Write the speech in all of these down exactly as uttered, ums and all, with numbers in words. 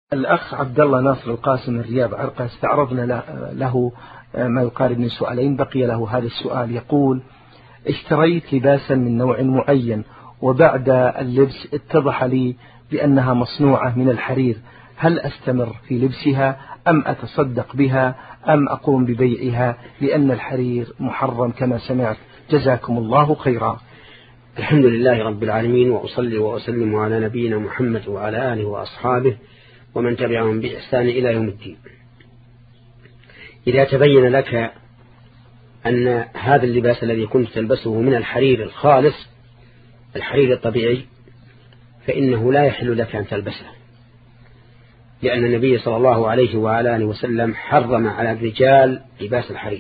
الأخ عبد الله ناصر القاسم من الرياض عرقة استعرضنا له ما يقارب من سؤالين، بقي له هذا السؤال. يقول: اشتريت لباسا من نوع معين وبعد اللبس اتضح لي بأنها مصنوعة من الحرير، هل أستمر في لبسها أم أتصدق بها أم أقوم ببيعها لأن الحرير محرم كما سمعت؟ جزاكم الله خيرا. الحمد لله رب العالمين، وأصلي وأسلم على نبينا محمد وعلى آله وأصحابه ومن تبعهم بإحسان إلى يوم الدين. إذا تبين لك أن هذا اللباس الذي كنت تلبسه من الحرير الخالص، الحرير الطبيعي، فإنه لا يحل لك أن تلبسه، لأن النبي صلى الله عليه وعلى آله وسلم حرم على الرجال لباس الحرير.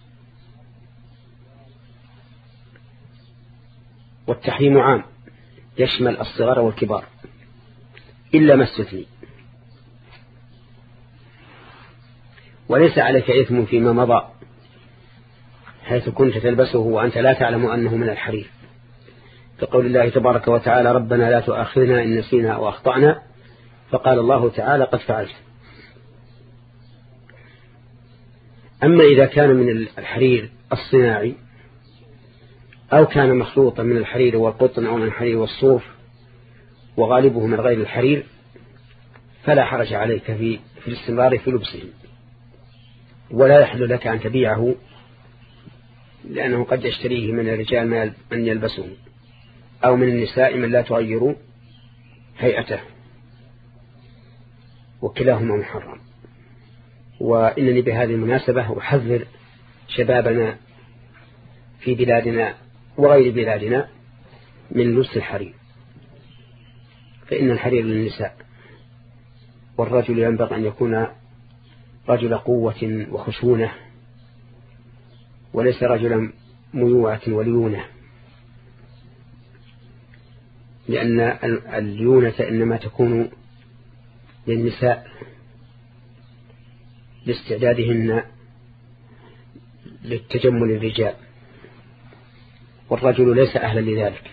والتحريم عام يشمل الصغار والكبار إلا ما استثني، وليس عليك إثم فيما مضى حيث كنت تلبسه وأنت لا تعلم أنه من الحرير، كقول الله تبارك وتعالى: ربنا لا تؤاخذنا إن نسينا أو أخطأنا، فقال الله تعالى: قد فعلت. أما إذا كان من الحرير الصناعي أو كان مخلوطا من الحرير والقطن أو من الحرير والصوف وغالبه من غير الحرير، فلا حرج عليك في في الاستمرار في لبسه، ولا يحل لك أن تبيعه، لأنه قد يشتريه من الرجال من يلبسه أو من النساء من لا تغير هيئته، وكلاهما محرم. وإنني بهذه المناسبة أحذر شبابنا في بلادنا وغير بلادنا من لبس الحرير، فإن الحرير للنساء، والرجل ينبغي أن يكون رجل قوة وخشونة وليس رجلا ميوعة وليونة، لأن الليونة إنما تكون للنساء لاستعدادهن للتجمل الرجال، والرجل ليس أهلا لذلك.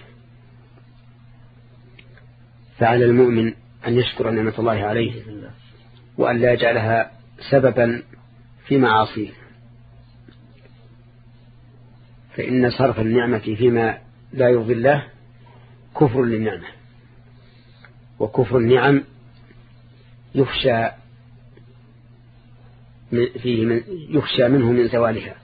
فعلى المؤمن أن يشكر نعمة الله عليه وأن لا يجعلها سببا في معاصيه، فإن صرف النعمة فيما لا يرضي الله كفر للنعمة، وكفر النعم يخشى فيه من يخشى منه من زوالها.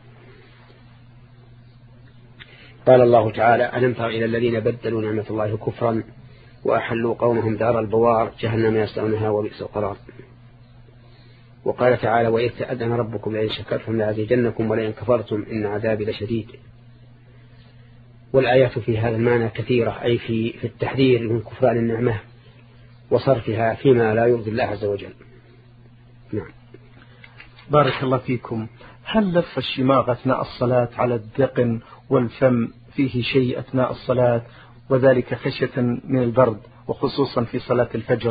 قال الله تعالى: ألم تر إلى الذين بدلوا نعمة الله كفرا وأحلوا قومهم دار البوار جهنم يصلونها وبئس القرار. وقال تعالى: وإذ تأذن ربكم لئن شكرتم لأزيدنكم ولئن كفرتم إن عذابي لشديد. والآيات في هذا المعنى كثيرة، أي في في التحذير من كفران النعمة وصرفها فيما لا يرضي الله عز وجل. نعم. بارك الله فيكم. هل لف الشماغ أثناء الصلاة على الذقن والفم فيه شيء أثناء الصلاة، وذلك خشية من البرد وخصوصا في صلاة الفجر؟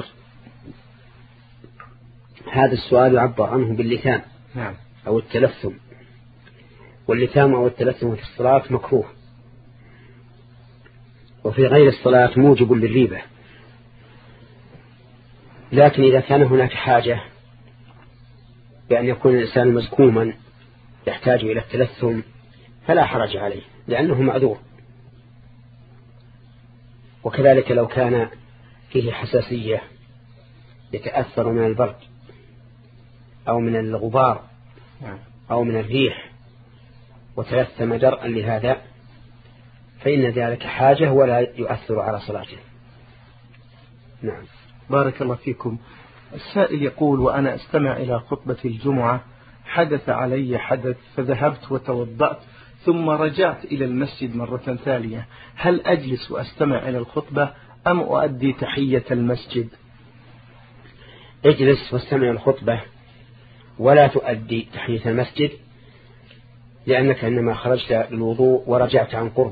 هذا السؤال يعبر عنه باللثام نعم. أو التلثم، واللثام أو التلثم في الصلاة مكروه، وفي غير الصلاة موجب للريبة. لكن إذا كان هناك حاجة بأن يكون الإنسان مزكوما يحتاج إلى التلثم فلا حرج عليه، لأنه معذور. وكذلك لو كان فيه حساسية يتأثر من البرد أو من الغبار أو من الريح وتلثم درءا لهذا، فإن ذلك حاجة ولا يؤثر على صلاته. نعم. بارك الله فيكم. السائل يقول: وأنا أستمع إلى خطبة الجمعة حدث علي حدث فذهبت وتوضأت ثم رجعت إلى المسجد مرة ثانية، هل أجلس وأستمع إلى الخطبة أم أؤدي تحية المسجد؟ اجلس واستمع الخطبة ولا تؤدي تحية المسجد، لأنك إنما خرجت للوضوء ورجعت عن قرب،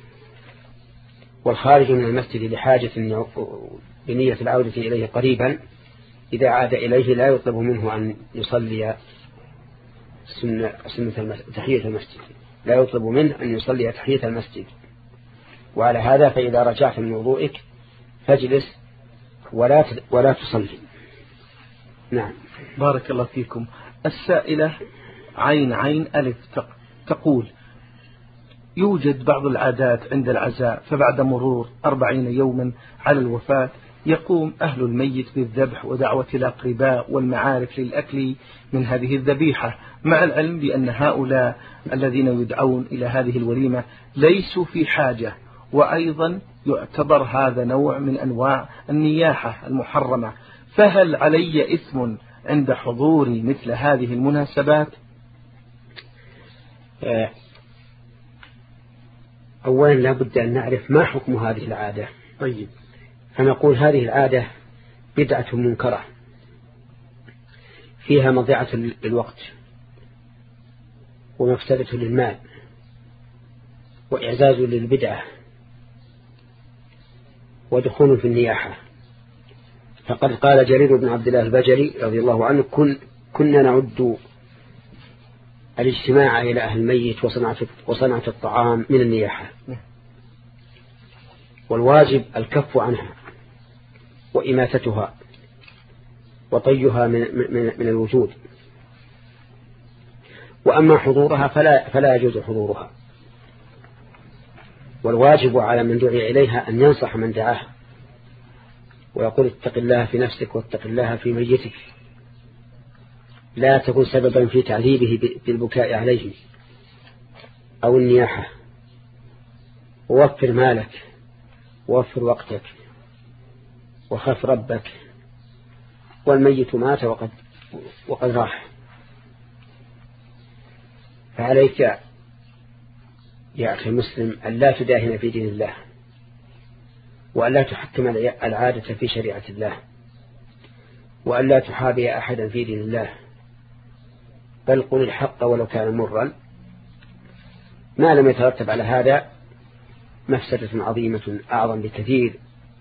والخارج من المسجد لحاجة بنية العودة إليه قريبا إذا عاد إليه لا يطلب منه أن يصلي سنة, سنة تحية المسجد، لا يطلب منه أن يصلي تحية المسجد. وعلى هذا فإذا رجعت من وضوئك فاجلس ولا ولا تصلي. نعم. بارك الله فيكم. السائلة عين عين ألف تقول: يوجد بعض العادات عند العزاء، فبعد مرور أربعين يوما على الوفاة يقوم أهل الميت بالذبح ودعوة الأقرباء والمعارف للأكل من هذه الذبيحة، مع العلم بأن هؤلاء الذين يدعون إلى هذه الوليمة ليسوا في حاجة، وأيضا يعتبر هذا نوع من أنواع النياحة المحرمة، فهل علي إثم عند حضور مثل هذه المناسبات؟ أولا لا بد أن نعرف ما حكم هذه العادة. طيب. فنقول هذه العادة بدعة منكرة فيها مضيعة للوقت ومفسدة للمال وإعزاز للبدعة ودخول في النياحة. فقد قال جرير بن عبد الله البجلي رضي الله عنه: كن كنا نعد الاجتماع إلى أهل الميت وصنعة, وصنعة الطعام من النياحة، والواجب الكف عنها وإماتتها وطيها من, من, من الوجود، وأما حضورها فلا, فلا يجوز حضورها، والواجب على من دعي إليها أن ينصح من دعاه ويقول: اتق الله في نفسك واتق الله في ميتك، لا تكن سببا في تعذيبه بالبكاء عليه أو النياحة، ووفر مالك ووفر وقتك وخف ربك، والميت مات وقد, وقد راح. فعليك يا أخي المسلم أن لا تداهن في دين الله، وأن لا تحكم العادة في شريعة الله، وأن لا تحابي أحدا في دين الله، بل قل الحق ولو كان مرا، ما لم يترتب على هذا مفسدة عظيمة أعظم بكثير،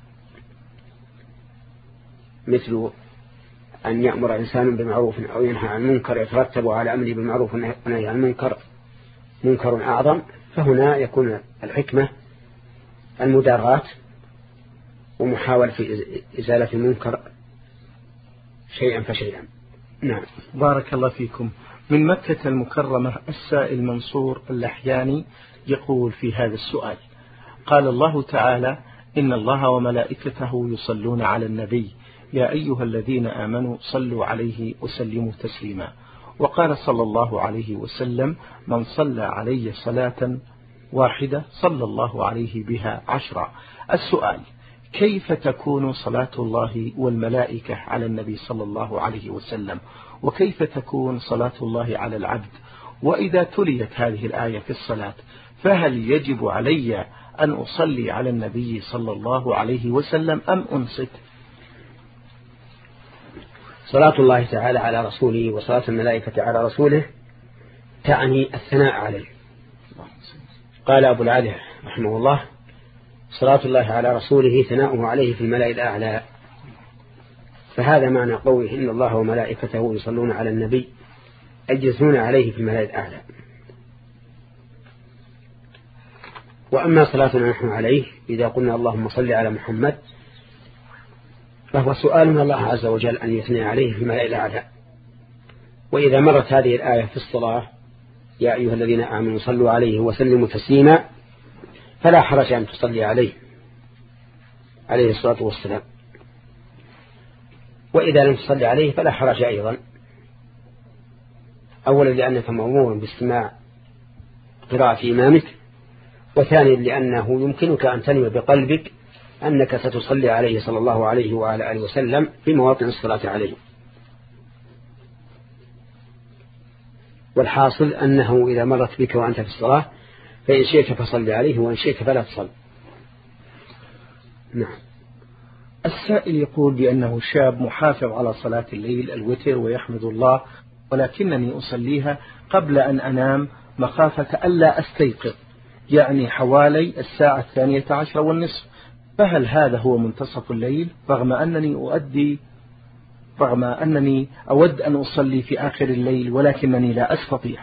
مثل أن يأمر إنسان بمعروف أو ينهى عن منكر يترتب على أمر بالمعروف ونهي عن منكر منكر أعظم، فهنا يكون الحكمة المداراة ومحاولة في إزالة المنكر شيئا فشيئا. نعم. بارك الله فيكم. من مكة المكرمة السائل منصور اللحياني يقول في هذا السؤال: قال الله تعالى: إن الله وملائكته يصلون على النبي يا أيها الذين آمنوا صلوا عليه وسلموا تسليما. وقال صلى الله عليه وسلم: من صلى علي صلاة واحدة صلى الله عليه بها عشرا. السؤال: كيف تكون صلاة الله والملائكة على النبي صلى الله عليه وسلم؟ وكيف تكون صلاة الله على العبد؟ وإذا تليت هذه الآية في الصلاة فهل يجب علي أن أصلي على النبي صلى الله عليه وسلم أم أنصت؟ صلاة الله تعالى على رسوله وصلاة الملائكة على رسوله تعني الثناء عليه. قال أبو العالي رحمه الله: صلاة الله على رسوله ثناؤه عليه في الملأ الأعلى. فهذا معنى قوله إن الله وملائكته يصلون على النبي، أي يثنون عليه في الملأ الأعلى. وأما صلاتنا نحن عليه إذا قلنا اللهم صل على محمد فهو سؤال من الله عز وجل أن يثني عليه في الملأ الأعلى. وإذا مرت هذه الآية في الصلاة يا أيها الذين آمنوا صلوا عليه وسلموا تسليما فلا حرج أن تصلي عليه عليه الصلاة والسلام. وإذا لم تصلي عليه فلا حرج أيضا، أولا لأنك مأمور باستماع قراءة إمامك، وثانيا لأنه يمكنك أن تنوي بقلبك أنك ستصلي عليه صلى الله عليه وعلى آله وسلم في مواطن الصلاة عليه. والحاصل أنه إذا مرت بك وأنت في الصلاة فإن شئت فصل عليه وإن شئت فلا تصل. نعم. السائل يقول بأنه شاب محافظ على صلاة الليل الوتر ويحمد الله، ولكنني أصليها قبل أن أنام مخافة ألا أستيقظ، يعني حوالي الساعة الثانية عشر والنصف، فهل هذا هو منتصف الليل رغم أنني أؤدي رغم أنني أود أن أصلي في آخر الليل ولكنني لا أستطيع؟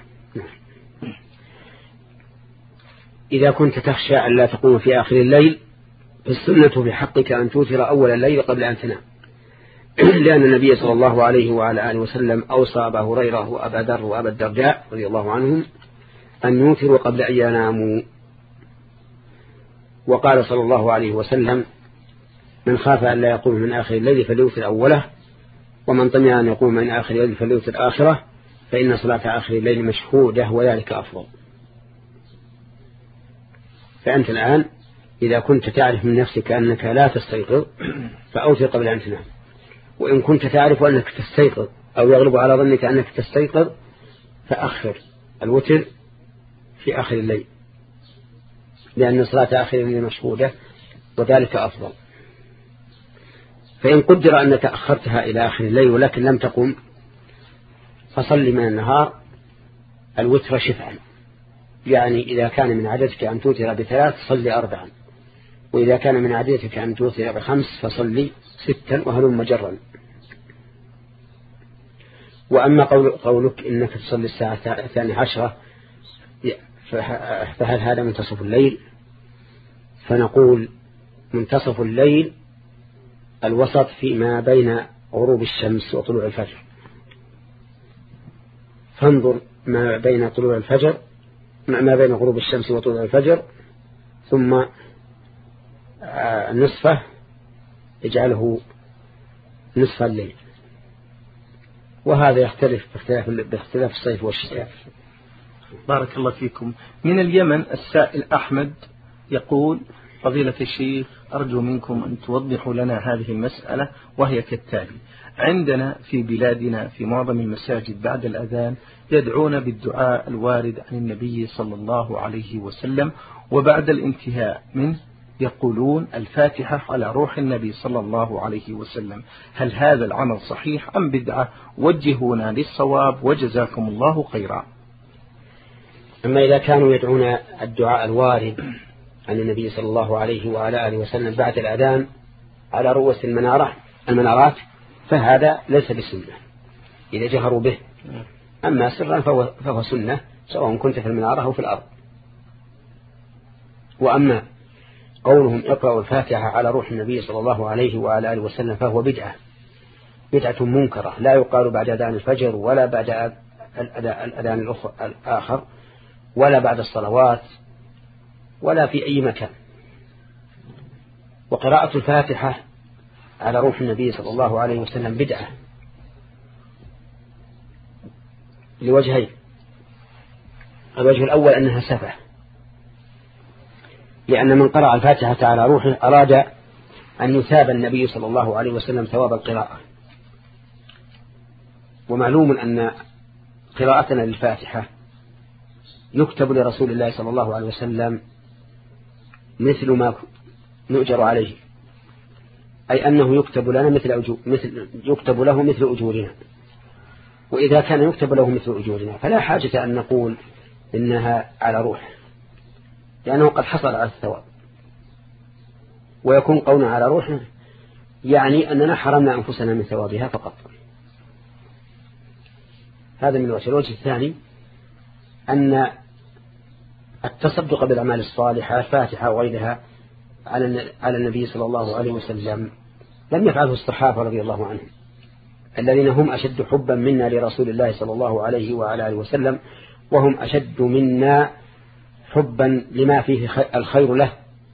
إذا كنت تخشى أن لا تقوم في آخر الليل فالسنة في حقك أن توتر أول الليل قبل أن تنام، لأن النبي صلى الله عليه وعلى آله وسلم أوصى أبا هريرة وأبا ذر وأبا الدرداء رضي الله عنهم أن يوتروا قبل أن يناموا. وقال صلى الله عليه وسلم: من خاف أن لا يقوم من آخر الليل فليوتر أوله، ومن طمع أن يقوم من آخر الليل فليوتر آخره، فإن صلاة آخر الليل مشهودة وذلك أفضل. فأنت الآن إذا كنت تعرف من نفسك أنك لا تستيقظ فأوتر قبل أن تنام، وإن كنت تعرف أنك تستيقظ أو يغلب على ظنك أنك تستيقظ فأخر الوتر في آخر الليل، لأن صلاة آخر الليل مشهودة وذلك أفضل. فإن قدر أنك أخرتها إلى آخر الليل ولكن لم تقم فصل من النهار الوتر شفعا، يعني إذا كان من عادتك أن توتر بثلاث صلي أربعا، وإذا كان من عادتك أن توتر بخمس فصلي ستا، وهلم مجرا. وأما قول قولك إنك تصلي الساعة الثانية عشرة فهل هذا منتصف الليل؟ فنقول منتصف الليل الوسط فيما بين غروب الشمس وطلوع الفجر، فانظر ما بين طلوع الفجر ما بين غروب الشمس وطلوع الفجر ثم نصفه اجعله نصف الليل، وهذا يختلف باختلاف, باختلاف الصيف والشتاء. بارك الله فيكم. من اليمن السائل أحمد يقول: فضيلة الشيخ، أرجو منكم أن توضحوا لنا هذه المسألة، وهي كالتالي: عندنا في بلادنا في معظم المساجد بعد الأذان يدعون بالدعاء الوارد عن النبي صلى الله عليه وسلم، وبعد الانتهاء منه يقولون الفاتحة على روح النبي صلى الله عليه وسلم. هل هذا العمل صحيح أم بدعة؟ وجهونا للصواب وجزاكم الله خيرا. أما إذا كانوا يدعون الدعاء الوارد عن النبي صلى الله عليه وعلى آله وسلم بعد الأذان على رؤوس المنارة المنارات فهذا ليس بسنة إذا جهروا به، أما سرا فهو, فهو سنة سواء كنت في المنارة أو في الأرض. وأما قولهم اقرأوا الفاتحة على روح النبي صلى الله عليه وعلى آله وسلم فهو بدعة بدعة منكرة، لا يقال بعد أذان الفجر ولا بعد الأذان الآخر ولا بعد الصلوات ولا في أي مكان. وقراءة الفاتحة على روح النبي صلى الله عليه وسلم بدعة لوجهين: الوجه الأول أنها سفة، لأن من قرأ الفاتحة على روحه أراد أن يثاب النبي صلى الله عليه وسلم ثواب القراءة. ومعلوم أن قراءتنا للفاتحة يكتب لرسول الله صلى الله عليه وسلم مثل ما نؤجر عليه، أي أنه يكتب لنا مثل, أجو مثل يكتب له مثل أجورنا. وإذا كان يكتب له مثل أجورنا فلا حاجة أن نقول إنها على روح، لأنه قد حصل على الثواب. ويكون قولنا على روحنا يعني أننا حرمنا أنفسنا من ثوابها فقط. هذا من الوجه. الوجه الثاني أن التصدق بالأعمال الصالحة الفاتحة وغيرها على النبي صلى الله عليه وسلم لم يفعله الصحابة رضي الله عنهم الذين هم أشد حبا منا لرسول الله صلى الله عليه وعلى آله وسلم، وهم أشد منا حبا لما فيه الخير له.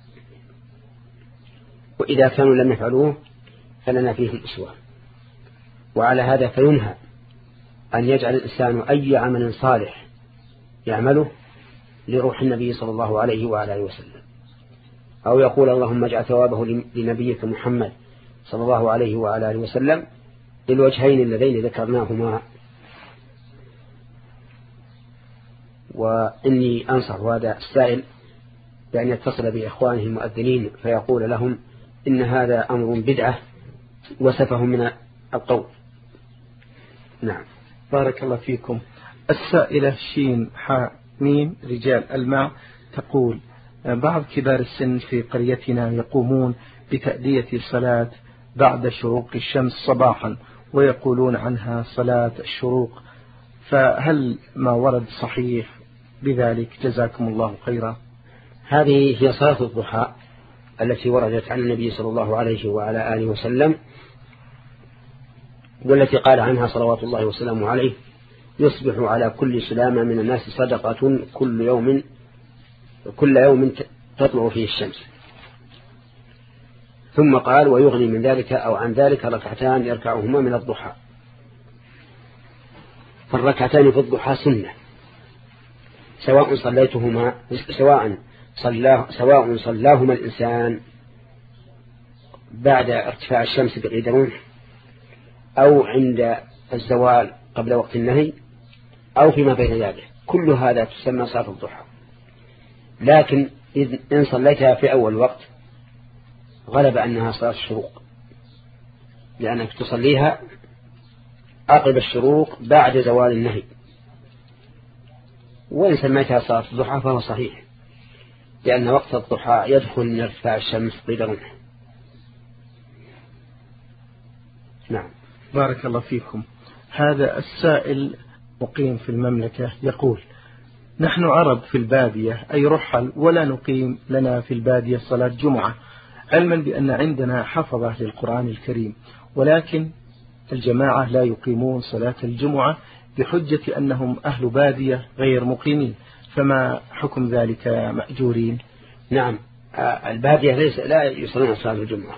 وإذا كانوا لم يفعلوه فلنا فيه الأسوة. وعلى هذا فينهى أن يجعل الإنسان أي عمل صالح يعمله لروح النبي صلى الله عليه وعلى آله وسلم، أو يقول اللهم اجعل ثوابه لنبيك محمد صلى الله عليه وعلى آله وسلم، للوجهين اللذين ذكرناهما. وإني أنصح هذا السائل بأن يتصل بإخوانه المؤذنين فيقول لهم إن هذا أمر بدعة وسفه من القول. نعم. بارك الله فيكم. السائلة شين حاء ميم رجال الماء تقول: بعض كبار السن في قريتنا يقومون بتأدية صلاة بعد شروق الشمس صباحا ويقولون عنها صلاة الشروق، فهل ما ورد صحيح بذلك؟ جزاكم الله خيرا. هذه هي صلاة الضحى التي وردت عن النبي صلى الله عليه وعلى آله وسلم، والتي قال عنها صلوات الله وسلامه عليه: يصبح على كل سلامة من الناس صدقة كل يوم كل يوم تطلع فيه الشمس. ثم قال: ويغني من ذلك أو عن ذلك ركعتان يركعهما من الضحى. فالركعتان في الضحى سنة، سواء صليتهما سواء صلاه سواء صلاهما الإنسان بعد ارتفاع الشمس بقيد رمح، أو عند الزوال قبل وقت النهي، أو فيما بين ذلك، كل هذا تسمى صلاة الضحى. لكن إن صليتها في أول وقت غلب أنها صلاة الشروق، لأنك تصليها عقب الشروق بعد زوال النهي. وإن سميتها صلاة الضحى فهو صحيح، لأن وقت الضحى يدخل من ارتفاع الشمس قيد رمح. نعم. بارك الله فيكم. هذا السائل مقيم في المملكة يقول: نحن عرب في البادية، أي رحل، ولا نقيم لنا في البادية صلاة جمعة، علما بأن عندنا حفظة للقرآن الكريم، ولكن الجماعة لا يقيمون صلاة الجمعة بحجة أنهم أهل بادية غير مقيمين، فما حكم ذلك مأجورين؟ نعم، البادية ليس لا يصلون صلاة الجمعة،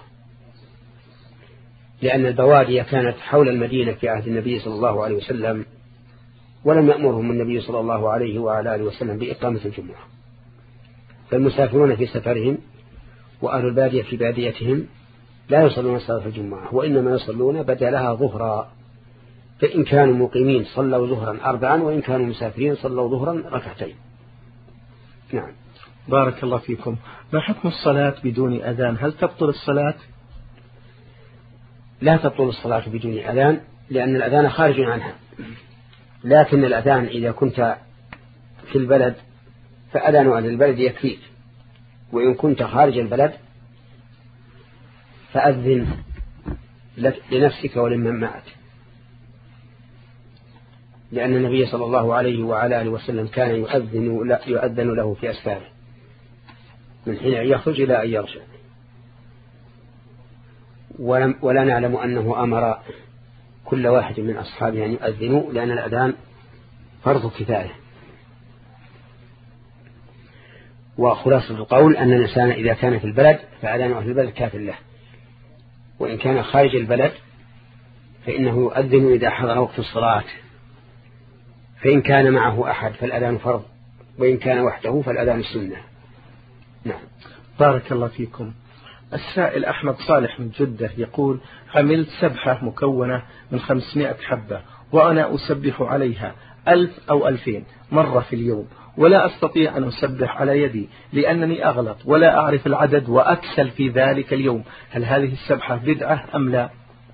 لأن البوادية كانت حول المدينة في عهد النبي صلى الله عليه وسلم، ولم يأمرهم النبي صلى الله عليه وعلى آله وسلم بإقامة الجمعة. فالمسافرون في سفرهم وأهل البادية في باديتهم لا يصلون صلاة الجمعة، وإنما يصلون بدلها ظهرا. فإن كانوا مقيمين صلوا ظهرا أربعا، وإن كانوا مسافرين صلوا ظهرا ركعتين. نعم. بارك الله فيكم. ما حكم الصلاة بدون أذان؟ هل تبطل الصلاة؟ لا تبطل الصلاة بدون أذان، لأن الأذان خارج عنها. لكن الأذان إذا كنت في البلد فأذان أهل البلد يكفيك، وإن كنت خارج البلد فأذن لنفسك ولمن معك، لأن النبي صلى الله عليه وعلى آله وسلم كان يؤذن يؤذن له في أسفاره من حين يخرج إلى أن يرجع، ولا نعلم أنه أمر كل واحد من أصحابه أن يؤذنوا، لأن الأذان فرض كفاية. وخلاصة القول أن الإنسان إذا كان في البلد فأذان أهل البلد كاف له، وإن كان خارج البلد فإنه يؤذن إذا حضر وقت الصلاة، فإن كان معه أحد فالأذان فرض، وإن كان وحده فالأذان السنة. نعم. بارك الله فيكم. السائل أحمد صالح من جدة يقول: عملت سبحة مكونة من خمسمائة حبة، وأنا أسبح عليها ألف أو ألفين مرة في اليوم، ولا أستطيع أن أسبح على يدي لأنني أغلط ولا أعرف العدد وأكسل في ذلك اليوم، هل هذه السبحة بدعة أم لا؟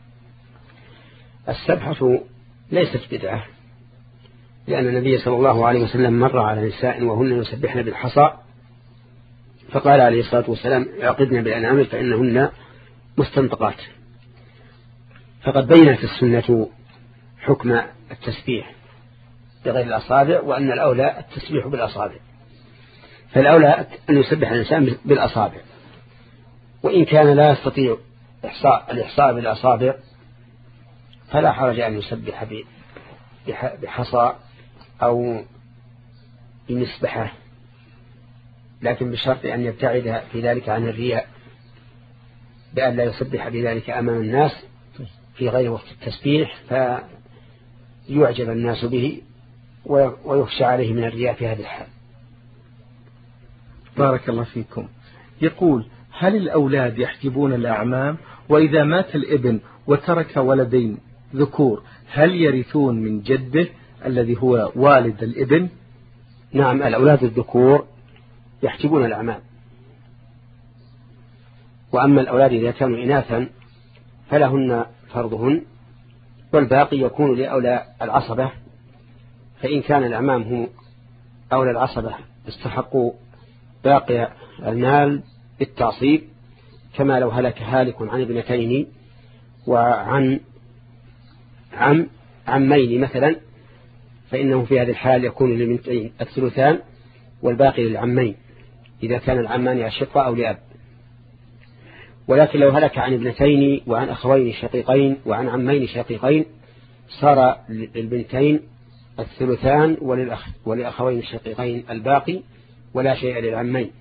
السبحة ليست بدعة، لأن النبي صلى الله عليه وسلم مر على نساء وهن يسبحن بالحصى، فقال عليه الصلاة والسلام: اعقدن بالأنامل فإنهن مستنطقات. فقد بينت السنة حكم التسبيح بغير الأصابع، وأن الأولى التسبيح بالأصابع، فالأولى أن يسبح الإنسان بالأصابع، وإن كان لا يستطيع إحصاء الإحصاء بالأصابع فلا حرج أن يسبح بحصى أو بمسبحة، لكن بشرط أن يبتعد في ذلك عن الرياء، بأن لا يسبح بذلك أمام الناس في غير وقت التسبيح فيعجب الناس به ويخشى عليه من الرياء في هذه الحال. بارك الله فيكم. يقول: هل الأولاد يحجبون الأعمام؟ وإذا مات الابن وترك ولدين ذكور هل يرثون من جده الذي هو والد الابن؟ نعم، الأولاد الذكور يحجبون الأعمام، وأما الأولاد إذا كانوا إناثا فلهن فرضهن، والباقي يكون لأولى العصبة، فإن كان الأعمام هم أولى العصبة استحقوا باقي المال بالتعصيب، كما لو هلك هالك عن ابنتين وعن عم عمين مثلا، فإنه في هذه الحال يكون للبنتين الثلثان والباقي للعمين إذا كان العمان أشقاء أو لأب. ولكن لو هلك عن ابنتين وعن أخوين شقيقين وعن عمين شقيقين صار للبنتين الثلثان وللأخ وللأخوين الشقيقين الباقي ولا شيء للعمين،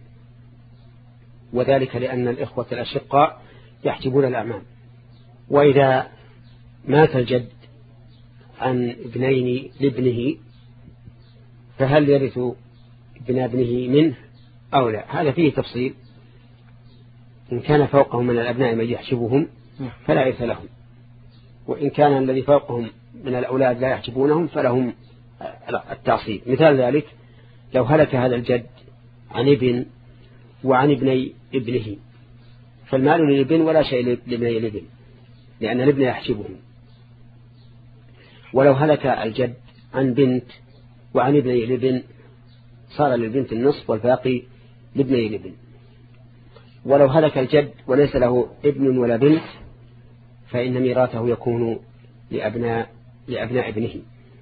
وذلك لأن الإخوة الأشقاء يحجبون الأعمام. وإذا مات الجد عن ابنين لابنه فهل يرث ابن ابنه منه أو لا؟ هذا فيه تفصيل. إن كان فوقهم من الأبناء من يحجبهم فلا يرث لهم، وإن كان الذي فوقهم من الأولاد لا يحجبونهم فلهم التعصيب. مثال ذلك لو هلك هذا الجد عن ابن وعن ابني ابنه فالمال للابن ولا شيء لابني الابن لأن الابن يحجبهم. ولو هلك الجد عن بنت وعن ابني الابن صار للبنت النصف والباقي لابني الابن. ولو هلك الجد وليس له ابن ولا بنت فإن ميراثه يكون لأبناء لأبناء ابنه.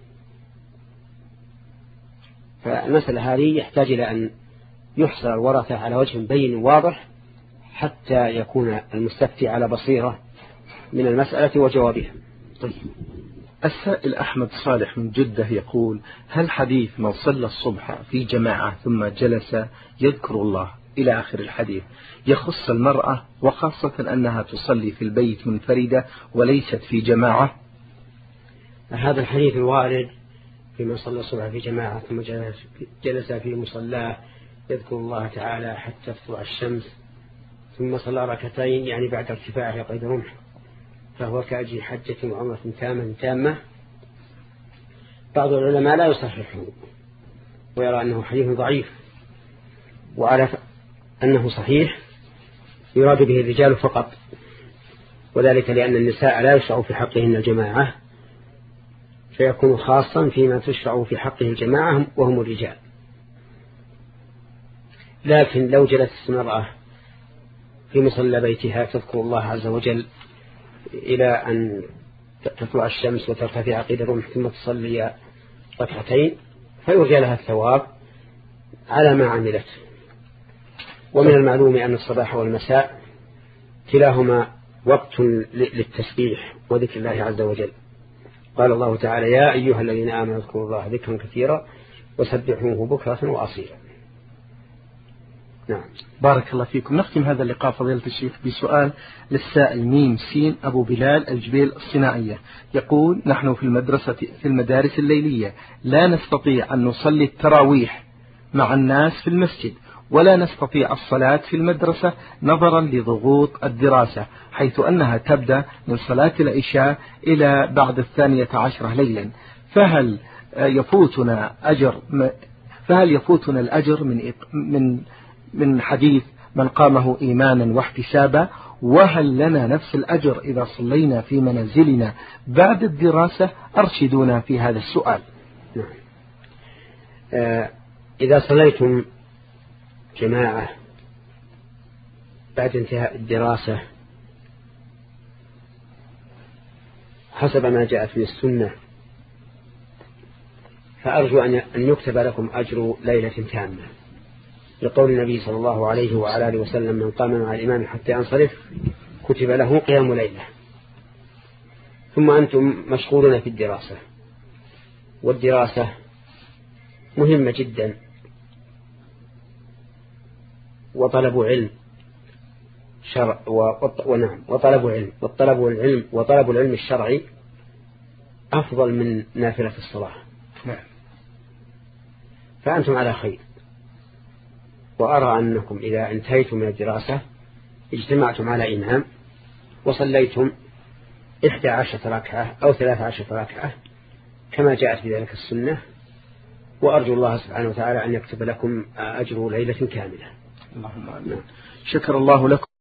فالمسألة هذه يحتاج إلى أن يحصر الورثة على وجه بين واضح حتى يكون المستفتي على بصيرة من المسألة وجوابها. طيب. السائل أحمد صالح من جدة يقول: هل حديث من صلى الصبح في جماعة ثم جلس يذكر الله إلى آخر الحديث يخص المرأة وخاصة أنها تصلي في البيت منفردة وليست في جماعة؟ هذا الحديث الوارد في من صلى الصبح في جماعة ثم جلس في مصلاه يذكر الله تعالى حتى تطلع الشمس ثم صلى ركعتين يعني بعد ارتفاعه قيد رمح فهو كأجر حجة وعمرة تامة تامة. بعض العلماء لا يصححه ويرى أنه حديث ضعيف، وعلى أنه صحيح يراد به الرجال فقط، وذلك لأن النساء لا يشرع في حقهن الجماعة فيكون خاصا فيما تشرع في حقه الجماعة وهم الرجال. لكن لو جلست المرأة في مصلى بيتها تذكر الله عز وجل إلى أن تطلع الشمس وترتفع قيد الرمح ثم تصلي ركعتين فيرجى لها الثواب على ما عملت. ومن المعلوم أن الصباح والمساء كلاهما وقت للتسبيح وذكر الله عز وجل. قال الله تعالى: يا أيها الذين آمنوا اذكروا الله ذكرا كثيرا وسبحوه بكرة وأصيلا. نعم. بارك الله فيكم. نختم هذا اللقاء فضيلة الشيخ بسؤال للسائل ميم سين أبو بلال الجبيل الصناعية يقول: نحن في المدرسة في المدارس الليلية لا نستطيع أن نصلي التراويح مع الناس في المسجد ولا نستطيع الصلاة في المدرسة نظرا لضغوط الدراسة، حيث أنها تبدأ من صلاة العشاء إلى بعد الثانية عشرة ليلا، فهل يفوتنا أجر فهل يفوتنا الأجر من من من حديث من قامه إيمانا واحتسابا؟ وهل لنا نفس الأجر إذا صلينا في منازلنا بعد الدراسة؟ أرشدونا في هذا السؤال. نعم. آه إذا صليتم جماعة بعد انتهاء الدراسة حسب ما جاء في السنة فأرجو أن يكتب لكم أجر ليلة تامة، لقول النبي صلى الله عليه وعلى آله وسلم: من قام مع الإمام حتى ينصرف كتب له قيام ليلة. ثم أنتم مشغولون في الدراسة، والدراسة مهمة جدا، وطلب علم شرع ونعم وطلب علم والطلب العلم وطلب العلم الشرعي أفضل من نافلة الصلاة. نعم. فأنتم على خير، وأرى أنكم إذا انتهيتم من الدراسة اجتمعتم على إمام وصليتم إحدى عشرة ركعة أو ثلاث عشرة ركعة كما جاءت في ذلك السنة، وأرجو الله سبحانه وتعالى أن يكتب لكم أجر ليلة كاملة. اللهم آمين. شكر الله لكم.